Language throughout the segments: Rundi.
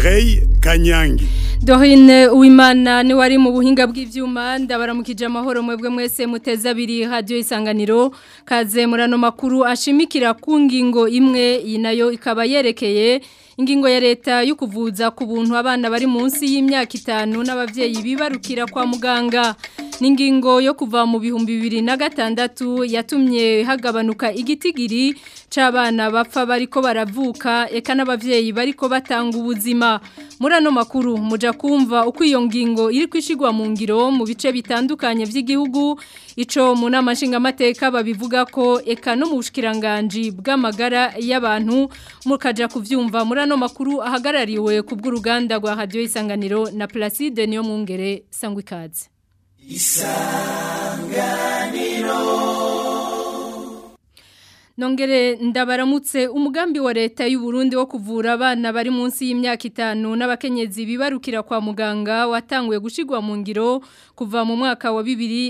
Mireille Kanyangi. Dorine Uwimana ni wari mu buhinga bw'ivyuma ndabaramukije amahoro mwebwe mwese muteza abiri radio Isanganiro kaze murano makuru ashimikira ku ngingo imwe inayo ikaba yerekeye ingingo ya leta yo kuvuza ku buntu abana bari munsi y'imyaka 5 n'abavyeyi bibarukira kwa muganga n'ingingo yo kuva mu bihumbi 2006 yatumye hagabanuka igitigiri c'abana bapfa bariko baravuka eka n'abavyeyi bariko batanga ubuzima murano makuru muja kumva uko iyo ngingo iri kwishigwa mu ngiro mu bice bitandukanye by'igihugu ico mu namashinga amateka babivuga ko eka no mu bushikiranganje bw'amagara y'abantu mukaja kuvyumva murano makuru ahagarariwe ku bw'uruganda rwa radio Isanganiro na Placide niyo mungere sangwe ikaze Isanganiro Nongere ndabaramutse umugambi wa leta y'u Burundi wo kuvura abana bari munsi y'imyaka 5 n'abakenyezi bibarukira kwa muganga watanguye gushigwa mu ngiro kuva mu mwaka wa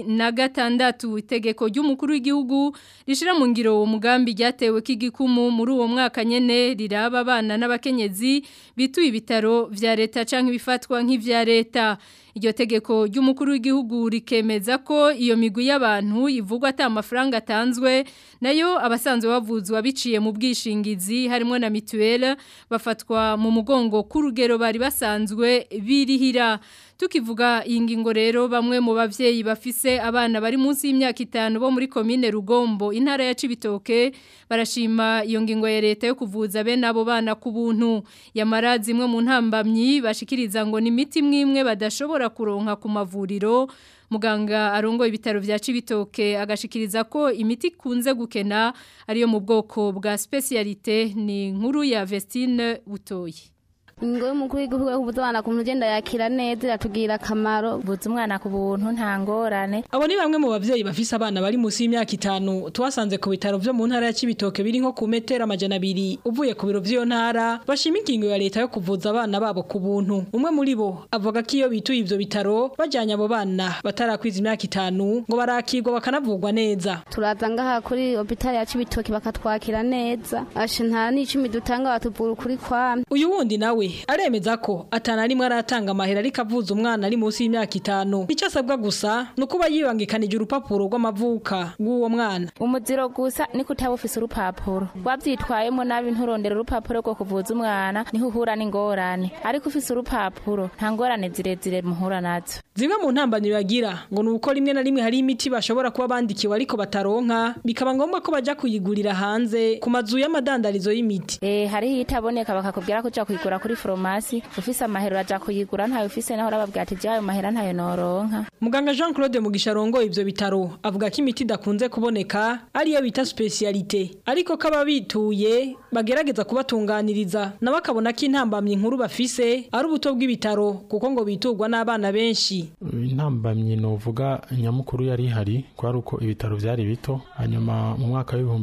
2006 itegeko ry'umukuru w'igihugu rishira mu ngiro uwo mugambi ryatewe k'igikumu muri uwo mwaka nyene riraba abana n'abakenyezi bituye ibitaro vya leta canke bifatwa nk'ivya leta iryo tegeko ry'umukuru w'igihugu rikemeza ko iyo migwi y'abantu ivugwa ata amafaranga atanzwe nayo abasanzwe bavuzwa biciye mu bwishingizi harimo na mituelle bafatwa mu mugongo ku rugero bari basanzwe birihira tukivuga iyi ngingo rero bamwe mu bavyeyi bafise abana bari munsi y'imyaka 5 bo muri commune Rugombo intara ya Cibitoke barashima iyo ngingo ya leta yo kuvuza bene abo bana ku buntu yamarazi imwe mu ntambamyi bashikiriza ngo ni imiti mwimwe badashobora kuronka ku mavuriro muganga arongo ibitaro vya Cibitoke agashikiriza ko imiti kunze gukena ariyo mu bwoko bwa specialité ni nkuru ya Vestine Butoyi Ingo y'umukuru w'igihugu yo kuvuza abana ku muntu ugenda yakira neza iratugira akamaro buza umwana ku buntu nta ngorane. Abo ni bamwe mu bavyeyi bafise abana bari munsi y'imyaka 5 twasanze ku bitaro vyo mu ntara ya Cibitoke biri nko ku metero 200 uvuye ku biro vy'iyo ntara bashima ingingo ya leta yo kuvuza abana babo ku buntu. Umwe muri bo avuga ko iyo bituye ivyo bitaro bajyanye abo bana batarakwiza imyaka 5 ngo barakirwa bakanavugwa neza. Turaza ngaha kuri hospital ya Cibitoke bakatwakira neza. Ashe nta n'icumi dutanga batuvura kuri kwame. Uyu wundi nawe aremeza ko atana rimwe aratanga amahera ariko avuza umwana ari munsi y'imyaka 5 icyo asabwa gusa nukuba yibangikanije urupapuro rw'amavuka rw'uwo mwana umuziro gusa niko utabufise urupapuro wabyitwayemo nabi nturondera urupapuro rwo kuvuza umwana niho uhura n'ingorane ariko ufise urupapuro nta ngorane zirezire muhura nazo zimwe mu ntambanyo yagira ngo nuko rimwe na rimwe hari imiti bashobora kuba bandikiwe ariko bataronka bikaba ngombwa ko baja kuyigurira hanze ku mazu y'amadandarizo y'imiti hari itaboneka bakakubwira ko uja kuyigura kuri farumasi ufise amahera aja kuyigura ntayo ufise naho rababwira ati jayo mahera ntayo noronka muganga Jean Claude Mugisharongo ivyo bitaro avuga ko imiti dakunze kuboneka ariyo bita specialité ariko kababituye bagerageza kubatunganiriza nabakabona ko intambamye inkuru bafise ari ubuto bw'ibitaro kuko ngo bitugwa n'abana benshi intambamye novuga nyamukuru yari hari kwari uko ibitaro vyari bito hanyuma mu mwaka wa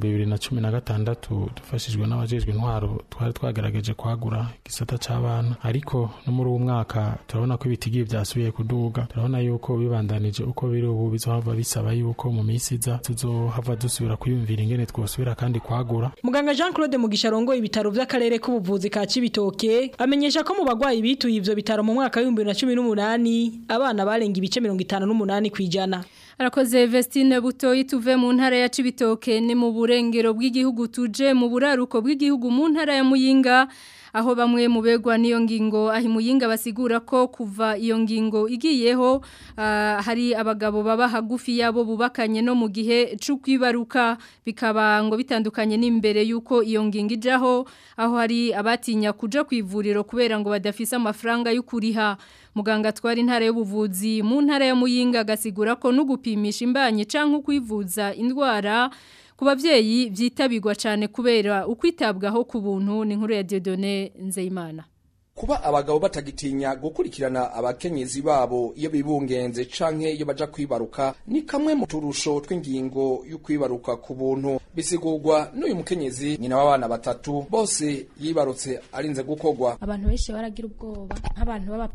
2016 dufashijwe n'abajejwe intwaro twari twagerageje kwagura gisata c'abana ariko no muri uwo mwaka turabona ko ibitigiye byasubiye kuduga turabona yuko bibandanije uko biri ubu bizohava bisaba yuko mu misiza tuzohava dusubira kuyumvira ingene twosubira kandi kwagura muganga Jean Claude Mugisharongo ibitaro vy'akarere k'ubuvuzi ka Cibitoke amenyesha ko mu bagwayi bituye ivyo bitaro mu mwaka wa 2018 abana barenga ibice 58 kwijana Arakoze Vestine Butoyi tuve mu ntara ya Cibitoke ni mu burengero bw'igihugu tuje mu buraruko bw'igihugu mu ntara ya Muyinga aho bamwe mubegwa niyo ngingo ahi Muyinga basigura ko kuva iyo ngingo igiyeho hari abagabo baba hagufi yabo bubakanye no mu gihe c'ukwibaruka bikaba ngo bitandukanye n'imbere yuko iyo ngingo ijaho aho hari abatinya kuja kwivuriro kubera ngo badafise amafaranga y'ukuriha muganga twari intara y'ubuvuzi mu ntara ya Muyinga gasigura ko no gupimisha imbanye canke kwivuza indwara ku bavyeyi vyitabirwa cyane kubera ukwitabwaho ku buntu ni nkuru ya Dieudonné Nzeyimana kuba abagabo batagitinya gukurikirana abakenyezi babo iyo bibungenze canke iyo baja kwibaruka ni kamwe mu turusho tw'ingingo y'ukwibaruka ku buntu bisigurwa n'uyu mukenyezi nyina w'abana batatu bose yibarutse arinze gukogwa abantu benshi baragira ubwoba nk'abantu b'abapapa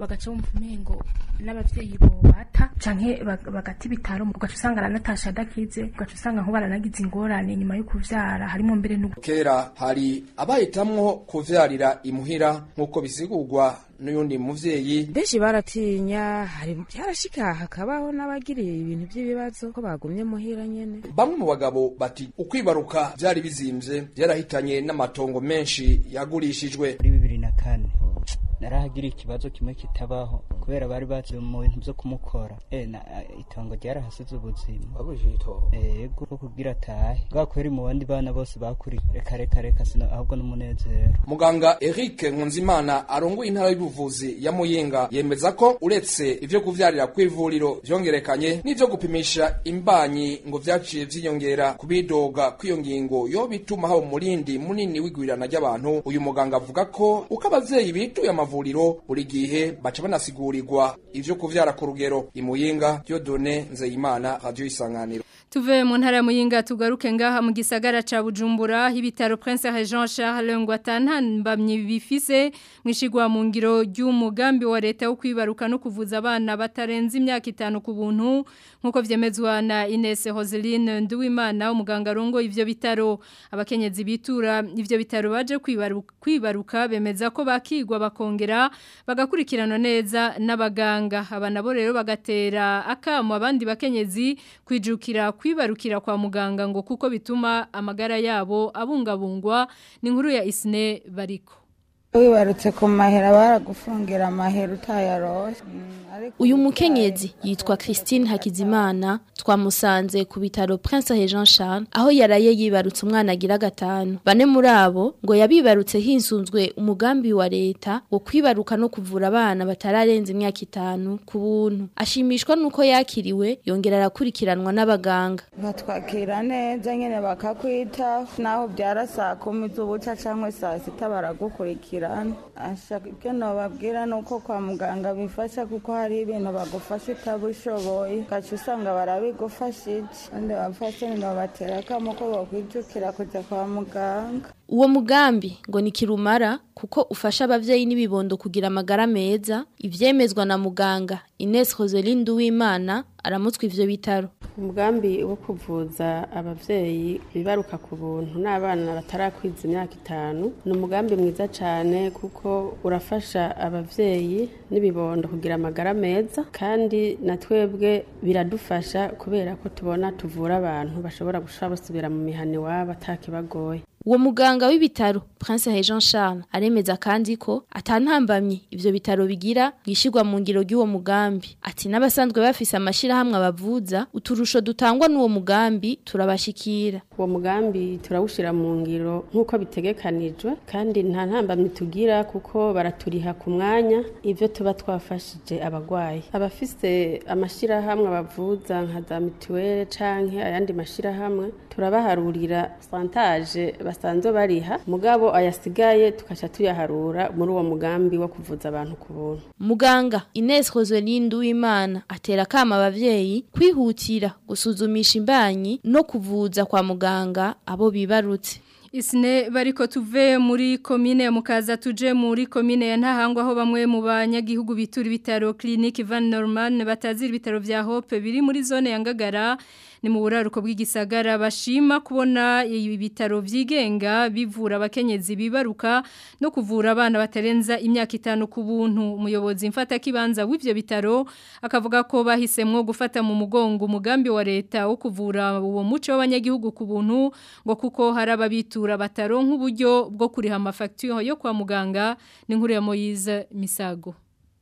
bagaca bumva umengo n'abavyeyi bobata canke bagata ibitaro ugaca usanga aranatasha adakize ugaca usanga nko baranagize ingorane nyuma yo kuvyara harimo mbere kera hari abahitamwo kuvyarira imuhira nk'uko bisigurwa n'uyundi muvyeyi benshi baratinya hari byarashika hakabaho n'abagiriye ibintu by'ibibazo ko bagumye muhira nyene. Bamwe mu bagabo bati ukwibaruka byari bizimvye byarahitanye n'amatongo menshi yagurishijwe. Muri 2004 narahagira ikibazo kimwe kitabaho kubera bari bazi mu bintu byo kumukora itongo ryarahasize ubuzima babujito yego kugira tahe bwakweri mu bandi bana bose bakuri reka sino ahubwo n'umunezero. Muganga Eric Nkunzimana arongoye intara y'ubuvuzi ya Muyinga yemeza ko uretse ivyo kuvyarira kw'ivuriro vyongerekanye n'ivyo gupimisha imbanyi ngo vyaciye vyiyongera kubidoga kw'iyo ngingo yo bituma haba umurindi munini w'igwirana ry'abantu. Uyu muganga avuga ko uko abavyeyi bituye amavuriro buri gihe baca banasigurirwa ivyo kuvyara ku rugero. Imuyinga Dieudonné Nzeyimana, Radio Isanganiro. Tuve mu ntara ya Muyinga tugaruke ngaha mu gisagara ca Bujumbura ibitaro Prince Jean Charles Ngwatantambamye bifise mwishigwa mu ngiro ry'umugambi wa leta wo kwibaruka no kuvuza abana batarenze imyaka 5 ku buntu nkuko vyemezwa na Ines Roseline Nduwimana umuganga rongo ivyo bitaro. Abakenyezi bitura ivyo bitaro baje kwibaruka bemeza ko bakigwa bakongera bagakurikirana neza n'abaganga. Abanabo rero bagatera akamo abandi bakenyezi kwijukira kwibarukira kwa muganga ngo kuko bituma amagara yabo abungabungwa. Ni inkuru ya Isne Bariko. Wibarutse ku mahera baragufungira amahera utayarose. Uyu mukenyezi yitwa Christine Hakizimana twamusanze ku bitaro Prince Jean Charles aho yaraye yibarutse umwana agira 5. Bane muri abo ngo yabibarutse hinsunzwe umugambi wa leta wo kwibaruka no kuvura abana batararenze imyaka 5 ku buntu. Ashimishwa nuko yakiriwe yongera arakurikiranwa n'abaganga. Batwakira neza nyene bakakwita naho byarasa kumizubuca cyangwa saa 6 baragukurikirana. Ashaka ibyo nababwira nuko kwa muganga bifasha kuko hari ibintu bagufasha utabushoboye gace usanga barabigufashije ande bafashe no batera kamo ko bakwijukira kujya kwa muganga. Uwo mugambi ngo ni kirumara kuko ufasha abavyeyi n'ibibondo kugira amagara meza ivyemezwa na muganga Ines Roseline Nduwimana aramutswe ivyo bitaro. Umugambi wo kuvuza abavyeyi bibaruka ku buntu n'abana batarakwiza imyaka 5 ni umugambi mwiza cyane kuko urafasha abavyeyi n'ibibondo kugira amagara meza kandi natwebwe biradufasha kubera ko tubona tuvura abantu bashobora gusubira mu mihani wabo atakibagoye. Uwo muganga w'ibitaro Prince Jean Charles aremeza kandi ko atantambamye ivyo bitaro bigira gishirwa mu ngiro ry'uwo mugambi. Ati n'abasanzwe bafise amashira hamwe abavuza uturusho dutangwa n'uwo mugambi turabashikira. Uwo mugambi turawushira mu ngiro nkuko bitegekanijwe kandi nta ntambamye tugira kuko baraturiha ku mwanya ivyo tuba twafashije abagwayi. Abafise amashira hamwe abavuza nka za mituelle canke ayandi mashira hamwe turabaharurira santage basanzwe bariha mugabo ayasigaye tukaca tuyaharura muri uwo mugambi wo kuvuza abantu ku buntu. Muganga Ines Roseline Nduwimana atera kama abavyeyi kwihutira gusuzumisha imbanyi no kuvuza kwa muganga abo bibarutse. Isne bariko tuve muri komine ya Mukaza tuje muri komine ya Ntahangwa aho bamwe mu banyagihugu bitura ibitaro Clinique Van Norman batazira ibitaro vya Hope biri muri zone ya Ngagara ni mu buraruko bw'igisagara bashima kubona ibitaro vyigenga bivura abakenyezi bibaruka no kuvura abana batarenza imyaka 5 ku buntu. Umuyobozi mfata kibanza w'ivyo bitaro akavuga ko bahisemwo gufata mu mugongo umugambi wa leta wo kuvura uwo muco w'abanyagihugu ku buntu ngo kuko harababitura bataronka uburyo bwo kuriha amafacture yo kwa muganga. Ni inkuru ya Moise Misago.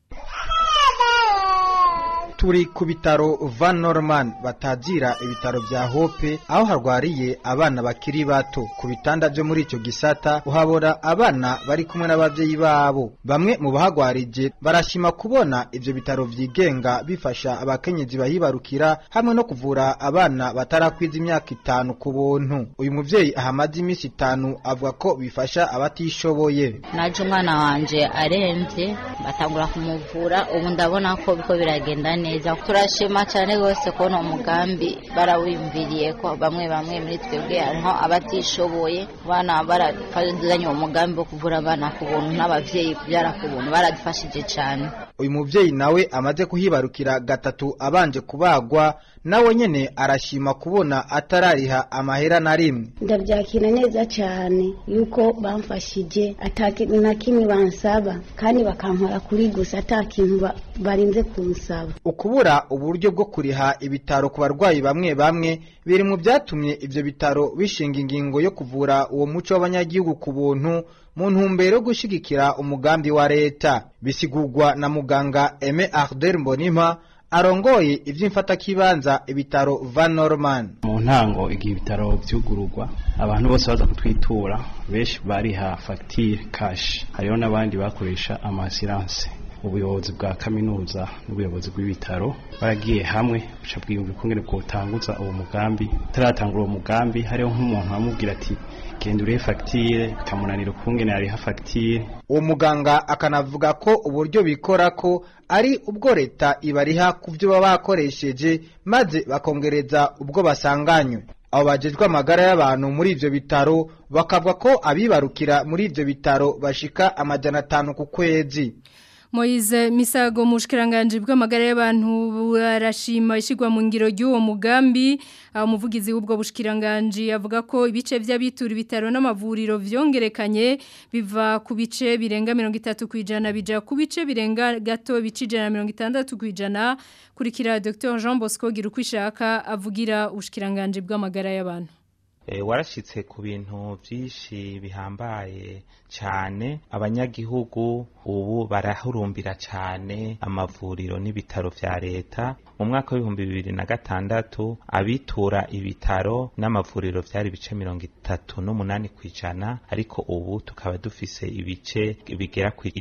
Turi ku bitaro Van Norman batazira ibitaro vya Hope aho harwariye abana bakiri bato. Ku bitanda byo muri ico gisata uhabora abana bari kumwe n'abavyeyi babo. Bamwe mu bahagwarije barashima kubona ivyo bitaro vyigenga bifasha abakenyezi bahibarukira hamwe no kuvura abana batarakwiza imyaka 5 ku buntu. Uyu muvyeyi ahamaze imisi 5 avuga ko bifasha abatishoboye. Naje umwana wanje aremvye batangura kumuvura ubu ndabona ko biko biragenda neza. Turashima cyane gose ko no mugambi barawimviriye ko bamwe muri twebwe hariho abatishoboye bana barafadanye umugambi wo kuvura abana ku buntu n'abavyeyi kubyara ku buntu baradufashije cyane. uyu muvyeyi nawe amaze kuhibarukira gatatu abanje kubagwa nawe nyene arashima kubona atarariha amahera na rimwe. Ndavyakira neza cyane yuko bamfashije atakintu na kimwe bansaba kandi bakankora kuri gusa atakintu barinze kumusaba. Ukubura uburyo bwo kuriha ibitaro ku barwayi bamwe bamwe biri mu byatumye ivyo bitaro bishinga ingingo yo kuvura uwo muco w'abanyagihugu ku buntu mu ntumbero yo gushigikira umugambi wa leta. Bisigurwa na muganga Aime Arder Mbonimpa arongoye ivy'imfata kibanza ibitaro Van Norman. Mu ntango igihe ibitaro vyugururwa abantu bose baza kutwitura benshi bariha facture cash, hariho n'abandi bakoresha amassurance. Ubuyobozi bwa kaminuza n'ubuyobozi bw'ibitaro baragiye hamwe buca bwiyumva kungene bwotanguza uwo mugambi. Taratangura uwo mugambi hariho nk'umuntu amubwira ati genda urihe facture, kamunanira kungene ariha facture. Uwo muganga akanavuga ko uburyo bikora ko ari ubwo leta ibariha kuvyo baba bakoresheje maze bakongereza ubwo basanganywe. Abo bajejwe amagara y'abantu muri ivyo bitaro bakavuga ko abibarukira muri ivyo bitaro bashika 500 ku kwezi. Moise Misago mushikiranganje bw'amagara y'abantu barashima ishigwa mu ngiro y'uwo mugambi. Umuvugizi w'ubwo bushikiranganje avuga ko ibice by'abitura ibitaro n'amavuriro vyongerekanye biva ku bice birenga 30% bija ku bice birenga gato bicijana 60% kurikira Dr Jean Bosco Girukwishaka avugira ubushikiranganje bw'amagara y'abantu. Warashitse ku bintu byinshi bihambaye cyane. Abanyagihugu ubu barahurumbira cyane amavuriro n'ibitaro vya leta. Mu mwaka wa 2026 abitura ibitaro n'amavuriro vyari bice 38% ariko ubu tukaba dufise ibice bigera ku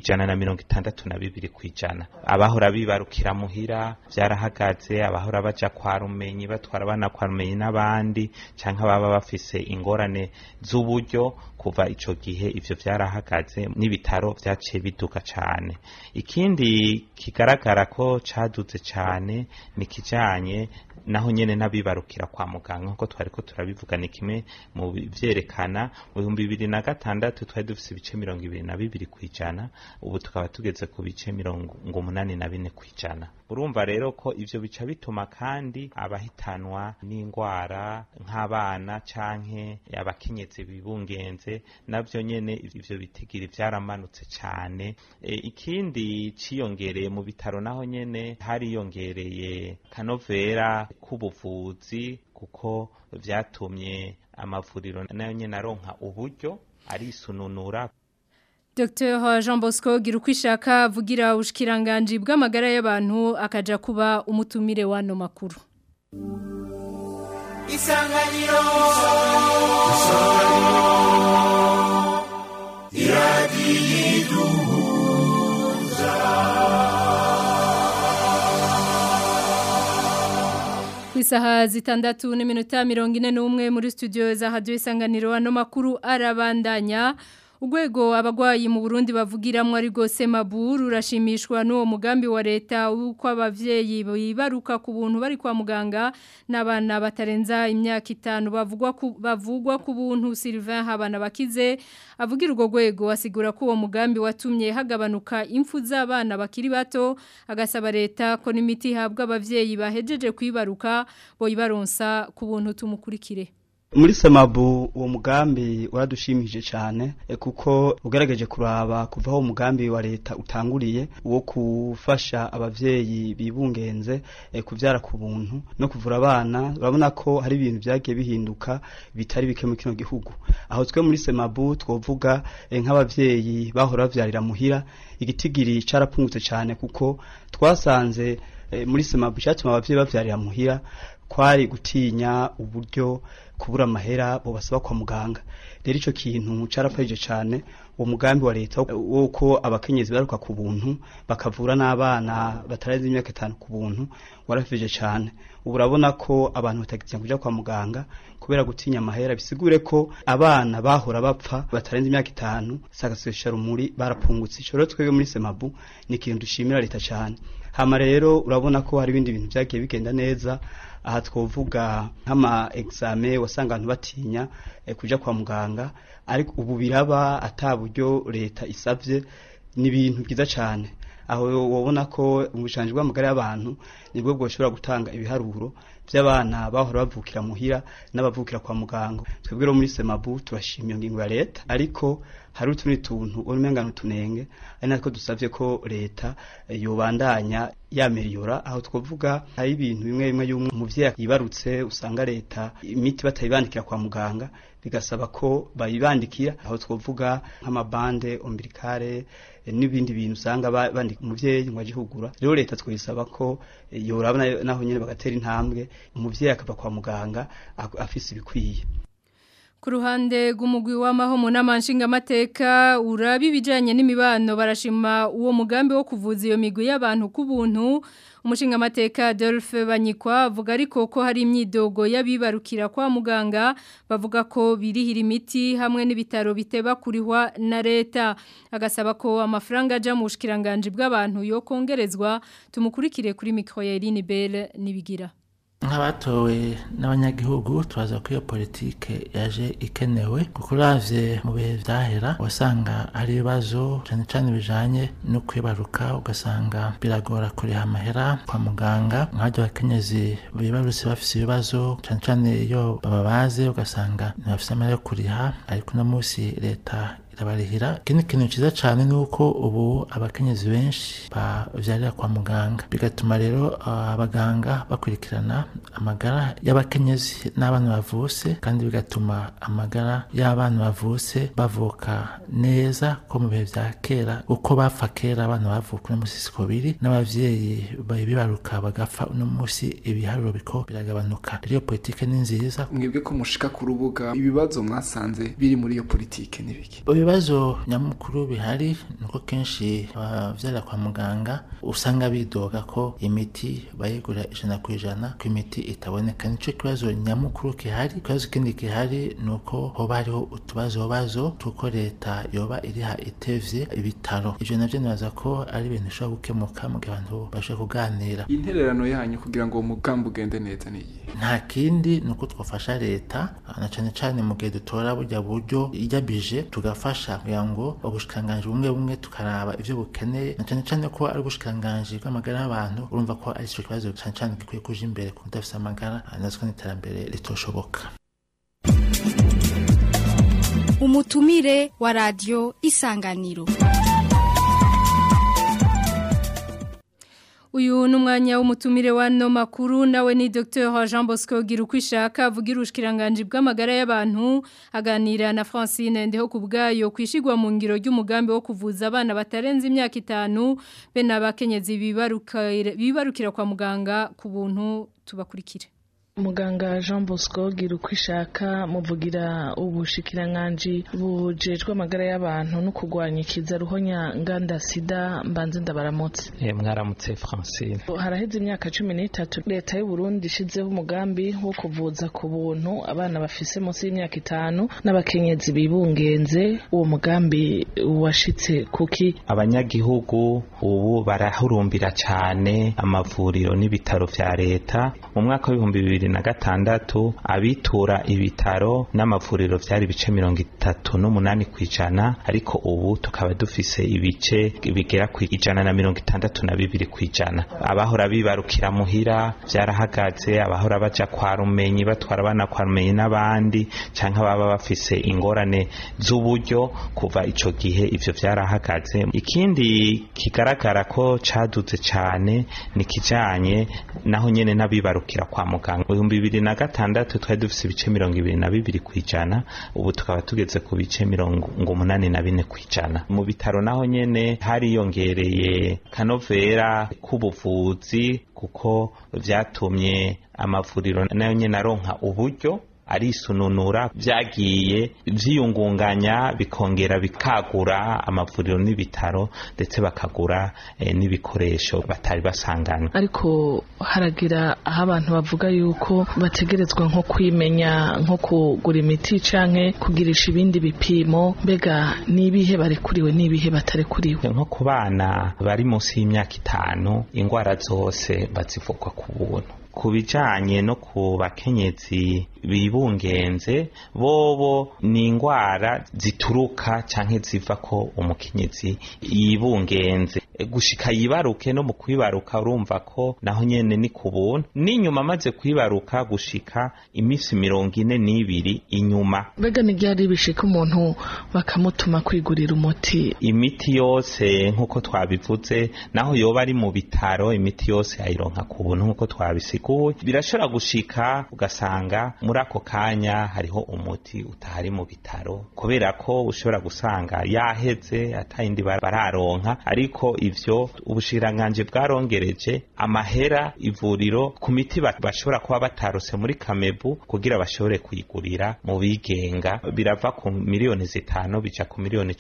162%. Abahora bibarukira muhira vyarahagaze, abahora baja kwa rumenyi batwara abana kwa rumenyi n'abandi canke baba bafise ingorane z'uburyo kuva ico gihe ivyo vyarahagaze n'ibitaro vyaciye biduka cyane. Ikindi kigaragara ko caduze cyane ni kijanye naho nyene nabibarukira kwa muganga nko twariko turabivuga ni kimwe mu vyerekana mu 2026 twari dufise ibice 22%, ubu tukaba tugeze ku bice 84%. Urumva rero ko ivyo bica bituma kandi abahitanwa n'ingwara nk'abana canke abakenyezi bibungenze navyo nyene ivyo bitigiri vyaramanutse cyane. Ikindi ciyongereye mu bitaro naho nyene hariyongereye kanovera k'ubuvuzi kuko vyatumye amavuriro nayo nyene aronka uburyo arisununura. Dr Jean Bosco Girukwishaka avugira ubushikiranganje bw'amagara y'abantu akaja kuba umutumire wano makuru. Isanganiro Isaha 6:41 muri studio za Radio Isanganiro ano makuru arabandanya. Ugwego abagwayi mu Burundi bavugiramwe ari gose maburu urashimishwa n'uwo mugambi wa leta uko abavyeyi bibaruka ku buntu bari kwa muganga n'abana batarenza imyaka 5 bavugwa ku buntu. Sylvain Habana bakize avugira urwo gwego asigura ko uwo mugambi watumye hagabanuka impfu z'abana bakiri bato, agasaba leta ko n'imiti habwa abavyeyi bahejeje kwibaruka boyibaronsa ku buntu. Tumukurikire. Muri Semabu uwo mugambi waradushimije cyane kuko ugerageje kuraba kuva aho umugambi wa leta utanguriye wo kufasha abavyeyi bibungenze kuvyara ku buntu no kuvura abana. Urabona ko hari ibintu byagiye bihinduka bitari bike mu kino gihugu. Aho twe muri Semabu twovuga nk'abavyeyi bahora bavyarira muhira igitigiri carapungutse cyane kuko twasanze muri Semabu cyatuma abavyeyi bavyarira muhira kwari gutinya uburyo kubura amahera bo basaba kwa muganga. Rero ico kintu carafashije cyane uwo mugambi wa leta woko abakenyezi baruka ku buntu bakavura n'abana batarenze imyaka 5 ku buntu warafashije cyane. Ubu urabona ko abantu batagiye kuja kwa muganga kubera gutinya amahera, bisigure ko abana bahora bapfa batarenze imyaka 5 sagasesha rumuri barapungutse. Ico rero twebwe muri Semabu ni ikintu dushimira leta cyane. Hama rero urabona ko hari ibindi bintu byagiye bigenda neza. Aha twovuga nk'ama examen wasanga abantu batinya kuja kwa muganga, ariko ubu biraba ataburyo leta isavye. Ni ibintu byiza cyane. aho wabona ko ubushanji bw'amagara y'abantu nibwo bwoshobora gutanga ibiharuro by'abana bahora bavukira muhira n'abavukira kwa muganga. Twebwe rero muri Semabu turashimira ingingo ya leta, ariko hari utundi tuntu urumengano tunenge ari natwo dusavye ko leta yobandanya yameliyora. Aho twovuga hari ibintu bimwe bimwe y'umuvyeyi yibarutse usanga leta imiti batayibandikira kwa muganga, bigasaba ko bayibandikira. Aho twovuga nk'amabande ombilikare n'ibindi bintu usanga bandika umuvyeyi ngo ajihugura. Rero leta twisaba ko yorabana naho nyene bagatera intambwe umuvyeyi akava kwa muganga afise ibikwiye. Ku ruhande rw'umugwi w'amahomo n'amanshinga amateka urabibijanye n'imibano barashima uwo mugambi wo kuvuza iyo migwi y'abantu ku buntu. Umushinga amateka Adolphe Banyikwa avuga ariko ko hari imyidogo y'abibarukira kwa muganga bavuga ko birihira imiti hamwe n'ibitaro biteba kurihwa na leta. Agasaba ko amafaranga aja mu bushikiranganje bw'abantu yo kongerezwa. Tumukurikire kuri micro ya Eline Bell nibigira. Nk'abatowe n'abanyagihugu twaza ko iyo politike yaje ikenewe kuko uravye mu bihe vyahera wasanga hari ibibazo cyane cyane bijanye no kwibaruka, ugasanga biragora kuriha amahera kwa muganga. Nk'aho abakenyezi bibarutse bafise ibibazo cyane cyane iyo bababaze ugasanga ntibafise amahera yo kuriha, ariko no musi leta irabarihira. Ikindi kintu ciza cyane nuko ubu abakenyezi benshi bavyarira kwa muganga, bigatuma rero abaganga bakurikirana amagara y'abakenyezi n'abana bavutse, kandi bigatuma amagara y'abana bavutse bavuka neza ko mu bihe vya kera uko bapfa kera abana bavuka no musi siko biri, n'abavyeyi bibaruka bagapfa no musi ibiharuro biko biragabanuka. Iyo politike ni nziza. Mwebwe ko mushika ku rubuga ibibazo mwasanze biri muri iyo politike nibiki? Ibibazo nyamukuru bihari nuko kenshi abavyara kwa muganga usanga bidoga ko imiti bayigura 100% ko imiti itaboneka. Nico kibazo nyamukuru kihari. Kibazo kindi kihari nuko hoba hariho utubazo tuko leta yoba iriha itevye ibitaro. Ivyo navyo nibaza ko ari ibintu bishobora gukemuka mu gihe abantu bashobora kuganira. Intererano yanyu kugira ngo umugambi ugende neza niyi? Nta kindi nuko twafasha leta na cane cane mu gihe dutora burya buryo ijabije tugafasha kugira ngo ubushikanganje bumwe tukaraba ivyo bukeneye, na cane cane ko ari ubushikanganje bw'amagara y'abantu. Urumva ko ari ico kibazo cane cane gikwiye kuja imbere ku dafise amagara naziko n'iterambere ritoshoboka. Umutumire wa radio Isanganiro. Uyu numwanya w'umutumire wa no makuru nawe ni Dr. Jean Bosco Girukwishaka avugira ubushikiranganje bw'amagara y'abantu, aganira na Francine Ndeho kubgayo kwishigwa mu ngiro ry'umugambi wo kuvuza abana batarenze imyaka 5 be n'abakenyezi bibarukira kwa muganga ku buntu. Tubakurikire. Muganga Jean Bosco Girukwishaka muvugira ubushikiranganje bujejwe amagara y'abantu no kugwanya ikiza ruhonya nganda sida, mbanze ndabaramutse. Mwaramutse Francine. Haraheze imyaka 13 leta y'u Burundi ishizeho umugambi wo kuvuza ku buntu abana bafise munsi y'imyaka 5 n'abakenyezi bibungenze. Uwo mugambi washitse kuki? Abanyagihugu ubu barahurumbira cyane amavuriro n'ibitaro vya leta. Mu mwaka wa 2006 abitura ibitaro n'amavuriro vyari bice 38%, ariko ubu tukaba dufise ibice bigera ku 162%. Abahora bibarukira muhira vyarahagaze, abahora baja kwa rumenyi batwara abana kwa rumenyi n'abandi canke baba bafise ingorane z'uburyo, kuva ico gihe ivyo vyarahagaze. Ikindi kigaragara ko caduze cane ni kijanye naho nyene n'abibarukira kwa muganga. 2006 twari dufise ibice 22%, ubu tukaba tugeze ku bice 84%. Mu bitaro naho nyene hariyongereye kanovera k'ubuvuzi kuko vyatumye amavuriro nayo nyene aronka uburyo arisununura, vyagiye vyiyungunganya bikongera bikagura amavuriro n'ibitaro ndetse bakagura n'ibikoresho batari basangana. Ariko haragira aho abantu bavuga yuko bategerezwa nko kwimenya, nko kugura imiti canke kugirisha ibindi bipimo, mbega nibihe barekuriwe nibihe batarekuriwe? Nko ku bana bari munsi y'imyaka 5 ingwara zose bazivugwa ku buntu. Kubijanye no ku bakenyezi bibungenze bobo ni ingwara zituruka canke ziva ko umukenyezi yibungenze gushika yibaruke no mu kwibaruka urumva ko naho nyene ni kubuntu n'inyuma maze kwibaruka gushika imisi 42 inyuma. Bega ni ryari bishika umuntu bakamutuma kwigurira umuti? Imiti yose nkuko twabivuze naho yoba ari mu bitaro imiti yose ayironka kubuntu nkuko twabisiguye. Birashobora gushika ugasanga muri ako kanya hariho umuti utahari mu bitaro kubera ko ushobora gusanga yaheze atayindi bararonka, ariko ivyo ubushiranganje bwarongereje amahera ivuriro ku miti bashobora kuba batarose muri Kamebu kugira bashobore kuyigurira mu bigenga, birava ku miliyoni 5 bija ku miliyoni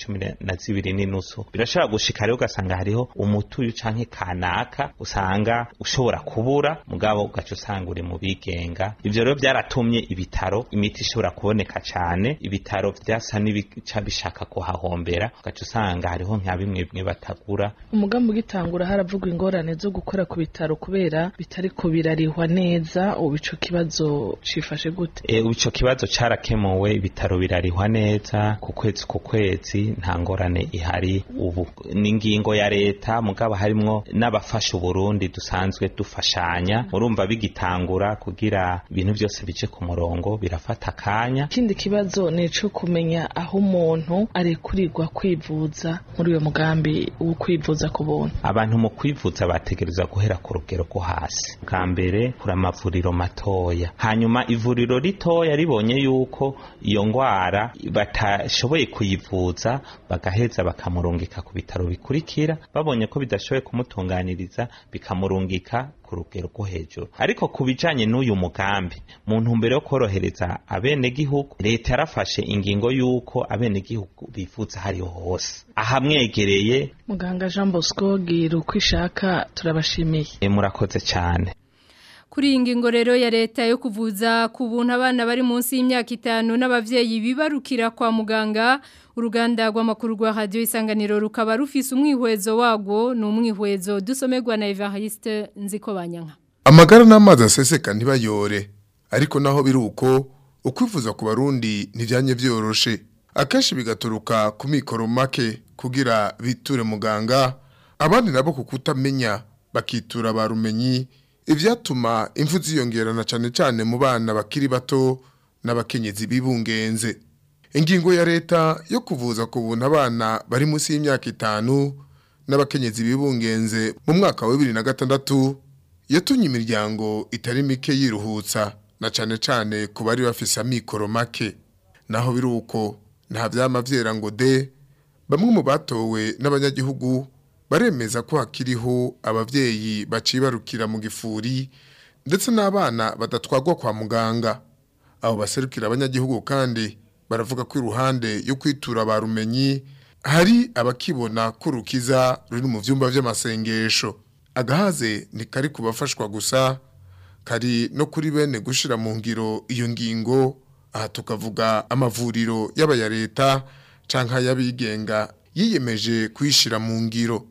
12.5. Birashobora gushika rero ugasanga hariho umuti canke kanaka usanga ushobora kubura mugabo ugaca usanga uri mu bigenga. Ivyo rero byaratumye ibitaro imiti ishobora kuboneka cyane, ibitaro byasa n'ibica bishaka kuhahombera ugaca usanga hariho nka bimwe batagura. Umugambi ugitangura haravugwa ingorane zo gukora ku bitaro kubera bitari ko birarihwa neza. Ubu ico kibazo cifashe gute? Ico kibazo carakemuwe, ibitaro birarihwa neza ku kwezi nta ngorane ihari. Ubu ni ingingo ya leta mugabo harimwo n'abafasha Burundi dusanzwe dufashanya, urumva bigitangura kugira ibintu byose bice ku murongo birafata kanya. Ikindi kibazo ni ico kumenya aho umuntu ari kurirwa kwivuza muri uyo mugambi wo kwivuza ku buntu. Abantu mu kwivuza bategereza guhera ku rugero ko hasi. Bwa mbere kuri amavuriro matoya, hanyuma ivuriro ritoya ribonye yuko iyo ngwara batashoboye kuyivuza bagaheza bakamurungika ku bitaro bikurikira, babonye ko bidashoboye kumutunganiriza bikamurungika ku rugero rwo hejuru. Ariko kubijanye n'uyu mugambi mu ntumbero yo korohereza abenegihugu, leta yarafashe ingingo yuko abenegihugu bifuza hariho hose ahamwegereye. Muganga Jean Bosco gira uko ishaka, turabashimiye. Murakoze cyane. Kuri ingingo rero ya leta yo kuvuza ku buntu abana bari munsi y'imyaka 5 n'abavyeyi bibarukira kwa muganga, uruganda rw'amakuru rwa Radio Isanganiro rukaba rufise umwihwezo wagwo n'umwihwezo dusomerwa na Evariste Nzikobanyanka. Amagara n'amazi aseseka ntibayore, ariko naho biruko ukwifuza ku barundi ntivyanye vyoroshe, akenshi bigaturuka ku mikoro make kugira biture muganga, abandi nabo kukutamenya bakitura barumenyi, ivyatuma imfu ziyongerana cyane mu bana bakiri bato n'abakenyezi bibungenze. Ingingo ya leta yo kuvuza ku buntu abana bari munsi y'imyaka 5 n'abakenyezi bibungenze mu mwaka wa 2006 yatumye imiryango itari mike yiruhutsa, na cyane ku bari bafise amikoro make. Naho biruko nta vyama vyera ngo de, bamwe mu batowe n'abanyagihugu baremeza ko hakiriho abavyeyi bacibarukira mu gifuri ndetse n'abana badatwagwa kwa muganga. Abo baserukira abanyagihugu kandi baravuga ko iruhande yo kwitura barumenyi hari abakibona kurukiza ruri mu vyumba vy'amasengesho. Agahaze ni kari kubafashwa gusa, kari no kuri bene gushira mu ngiro iyo ngingo. Aha tukavuga amavuriro y'abaya leta canka y'abigenga yiyemeje kwishira mu ngiro.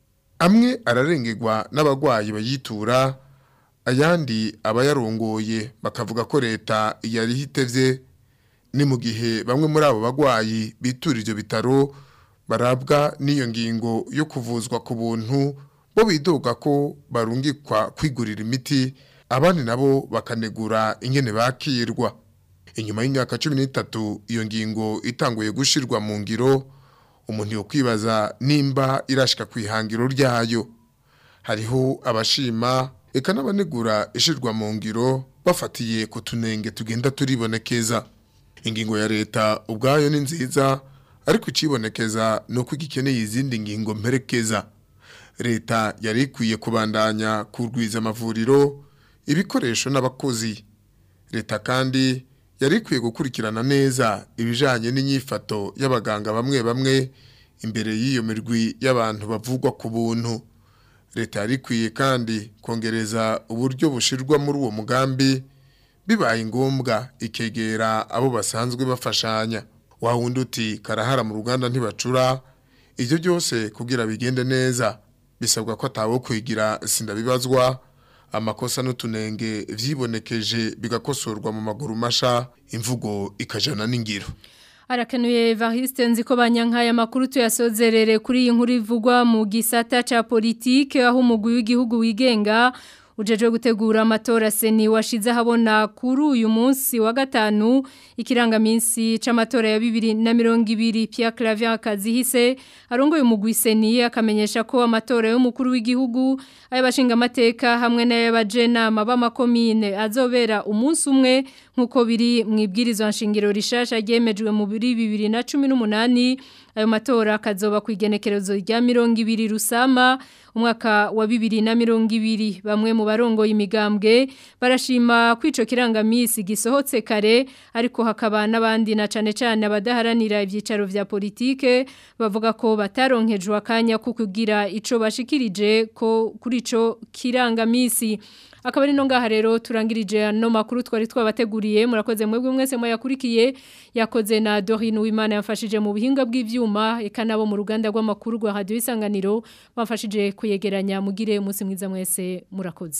Amwe ararengerwa n'abagwayi bayitura, ayandi abayarongoye bakavuga ko leta yari hitevye. Ni mu gihe bamwe muri abo bagwayi bitura ivyo bitaro barabwa n'iyo ngingo yo kuvuzwa ku buntu, bo bidoga ko barungikwa kwigurira imiti, abandi nabo bakanegura ingene bakirwa. Inyuma y'imyaka 13 iyo ngingo itanguye gushirwa mu ngiro, umuntu yo kwibaza nimba irashika kwihangiro ryayo. Hariho abashima eka n'abanegura ishirwa mu ngiro bafatiye ku tunenge tugenda turibonekeza. Ingingo ya leta ubwayo ni nziza, ariko ikibonekeza no kwigikeneye izindi ngingo mperekeza. Leta yari ikwiye kubandanya kurwiza amavuriro, ibikoresho n'abakozi. Leta kandi yari ikwiye gukurikirana neza ibijanye n'inyifato y'abaganga bamwe imbere y'iyo mirwi y'abantu bavugwa ku buntu. Leta yari ikwiye kandi kongereza uburyo bushirwa muri uwo mugambi, bibaye ngombwa ikegera abo basanzwe bafashanya. Wawundi uti karahara mu ruganda ntibacura, ivyo byose kugira bigende neza bisabwa ko atawo kwigira sindabibazwa, amakosa n'utunenge vyibonekeje bigakosorwa mu maguru masha imvugo ikajana n'ingiro. Arakanuye Evariste nziko banyankaya makuru tuyasozerere kuri iyi nkuru ivugwa mu gisata ca politike aho umugwi w'igihugu wigenga ujeje gutegura amatora seni washize habona kuri uyu munsi wa gatanu ikirangaminsi c'amatora ya 2020 Pierre Claver Kazihise arongoye umugwi seni akamenyesha ko amatora y'umukuru w'igihugu ayabashinga amateka hamwe n'ayabajenama b'amakomine azobera umunsi umwe nkuko biri mwibwirizwa nshingiro rishasha ryemejwe mu 2018 ayo matora kazoba kwigenekerezo rya 20 Rusama umwaka wa 2020 bamwe mu barongo imigambwe barashima kwico kirangamisi gisohotse kare ariko hakaba nabandi na cane cane abadaharanira ivyicaro vya politike bavuga ko bataronkejwe akanya kukugira ico bashikirije ko kuri ico kirangamisi akaba ari no ngaha rero turangirije no makuru twari twabateguriye murakoze mwebwe mwese mwayakurikiye yakoze na Dorine Uwimana yafashije mu buhinga bw'ivyuma eka nabo mu ruganda rw'amakuru rwa Radio Isanganiro bafashije kuyegeranya mugire umunsi mwiza mwese murakoze